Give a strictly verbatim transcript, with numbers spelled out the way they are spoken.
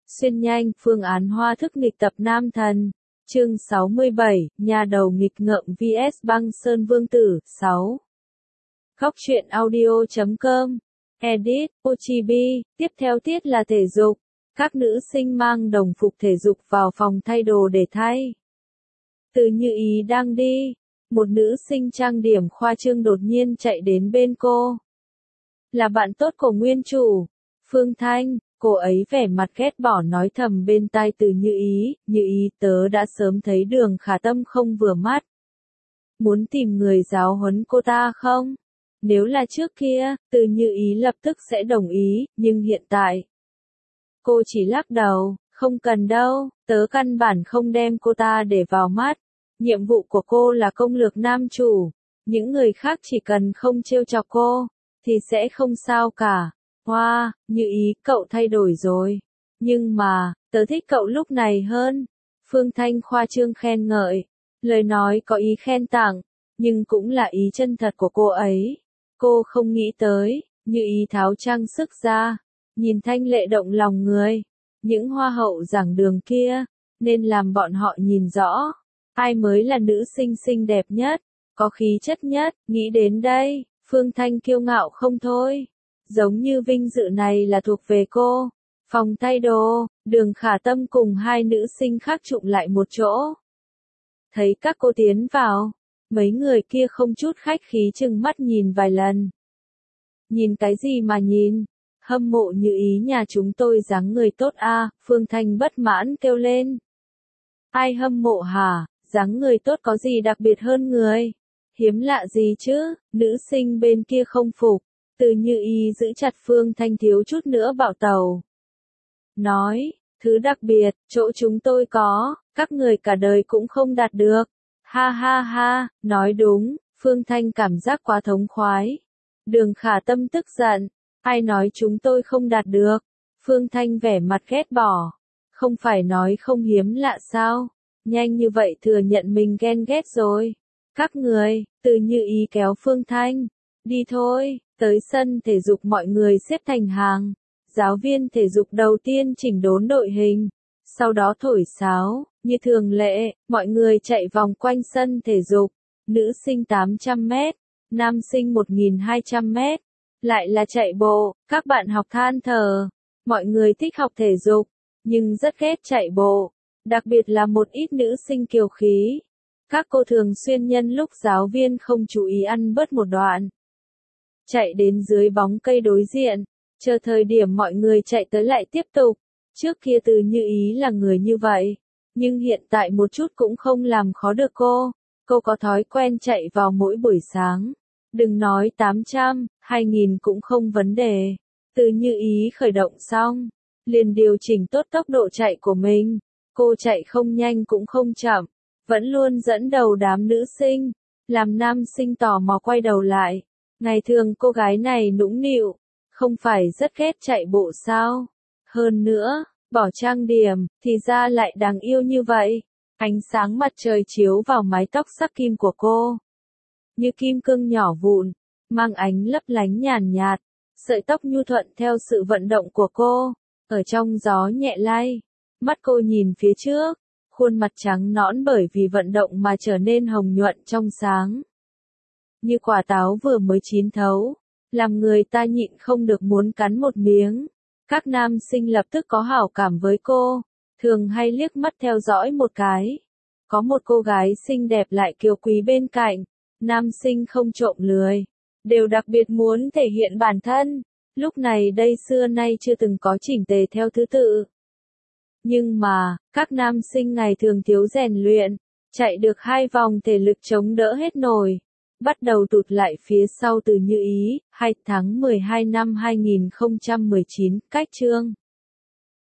Xuyên nhanh, phương án hoa thức nghịch tập nam thần. Chương sáu mươi bảy, nhà đầu nghịch ngợm vs băng sơn vương tử, sáu. Góc truyện audio chấm com. Edit, Ochibi, tiếp theo tiết là thể dục. Các nữ sinh mang đồng phục thể dục vào phòng thay đồ để thay. Từ Như Ý đang đi, một nữ sinh trang điểm khoa trương đột nhiên chạy đến bên cô. Là bạn tốt của nguyên chủ, Phương Thanh. Cô ấy vẻ mặt ghét bỏ nói thầm bên tai Từ Như Ý, Như Ý tớ đã sớm thấy Đường Khả Tâm không vừa mắt. Muốn tìm người giáo huấn cô ta không? Nếu là trước kia, Từ Như Ý lập tức sẽ đồng ý, nhưng hiện tại. Cô chỉ lắc đầu, không cần đâu, tớ căn bản không đem cô ta để vào mắt. Nhiệm vụ của cô là công lược nam chủ, những người khác chỉ cần không trêu chọc cô, thì sẽ không sao cả. Hoa, wow, Như Ý, cậu thay đổi rồi. Nhưng mà, tớ thích cậu lúc này hơn. Phương Thanh khoa trương khen ngợi. Lời nói có ý khen tặng, nhưng cũng là ý chân thật của cô ấy. Cô không nghĩ tới, Như Ý tháo trang sức ra. Nhìn thanh lệ động lòng người. Những hoa hậu giảng đường kia, nên làm bọn họ nhìn rõ. Ai mới là nữ sinh xinh đẹp nhất, có khí chất nhất, nghĩ đến đây, Phương Thanh kiêu ngạo không thôi. Giống như vinh dự này là thuộc về cô. Phòng thay đồ, Đường Khả Tâm cùng hai nữ sinh khác trụng lại một chỗ. Thấy các cô tiến vào, mấy người kia không chút khách khí chừng mắt nhìn vài lần. Nhìn cái gì mà nhìn? Hâm mộ Như Ý nhà chúng tôi dáng người tốt a, à, Phương Thanh bất mãn kêu lên. Ai hâm mộ hả? Dáng người tốt có gì đặc biệt hơn người? Hiếm lạ gì chứ? Nữ sinh bên kia không phục. Từ Như Ý giữ chặt Phương Thanh thiếu chút nữa bạo tàu. Nói, thứ đặc biệt, chỗ chúng tôi có, các người cả đời cũng không đạt được. Ha ha ha, nói đúng, Phương Thanh cảm giác quá thống khoái. Đường Khả Tâm tức giận, ai nói chúng tôi không đạt được? Phương Thanh vẻ mặt ghét bỏ. Không phải nói không hiếm lạ sao? Nhanh như vậy thừa nhận mình ghen ghét rồi. Các người, Từ Như Ý kéo Phương Thanh. Đi thôi. Tới sân thể dục mọi người xếp thành hàng. Giáo viên thể dục đầu tiên chỉnh đốn đội hình. Sau đó thổi sáo, như thường lệ, mọi người chạy vòng quanh sân thể dục. Nữ sinh tám trăm mét, nam sinh một nghìn hai trăm mét. Lại là chạy bộ, các bạn học than thở. Mọi người thích học thể dục, nhưng rất ghét chạy bộ. Đặc biệt là một ít nữ sinh kiêu khí. Các cô thường xuyên nhân lúc giáo viên không chú ý ăn bớt một đoạn. Chạy đến dưới bóng cây đối diện, chờ thời điểm mọi người chạy tới lại tiếp tục. Trước kia Từ Như Ý là người như vậy, nhưng hiện tại một chút cũng không làm khó được cô. Cô có thói quen chạy vào mỗi buổi sáng. Đừng nói tám trăm, hai nghìn cũng không vấn đề. Từ Như Ý khởi động xong, liền điều chỉnh tốt tốc độ chạy của mình. Cô chạy không nhanh cũng không chậm, vẫn luôn dẫn đầu đám nữ sinh, làm nam sinh tò mò quay đầu lại. Ngày thường cô gái này nũng nịu, không phải rất ghét chạy bộ sao? Hơn nữa, bỏ trang điểm, thì ra lại đáng yêu như vậy. Ánh sáng mặt trời chiếu vào mái tóc sắc kim của cô. Như kim cương nhỏ vụn, mang ánh lấp lánh nhàn nhạt. Sợi tóc nhu thuận theo sự vận động của cô, ở trong gió nhẹ lay. Mắt cô nhìn phía trước, khuôn mặt trắng nõn bởi vì vận động mà trở nên hồng nhuận trong sáng. Như quả táo vừa mới chín thấu, làm người ta nhịn không được muốn cắn một miếng. Các nam sinh lập tức có hảo cảm với cô, thường hay liếc mắt theo dõi một cái. Có một cô gái xinh đẹp lại kiều quý bên cạnh, nam sinh không trộm lười, đều đặc biệt muốn thể hiện bản thân. Lúc này đây xưa nay chưa từng có chỉnh tề theo thứ tự. Nhưng mà, các nam sinh ngày thường thiếu rèn luyện, chạy được hai vòng thể lực chống đỡ hết nổi. Bắt đầu tụt lại phía sau Từ Như Ý, hai tháng mười hai năm hai nghìn không trăm mười chín, cách chương.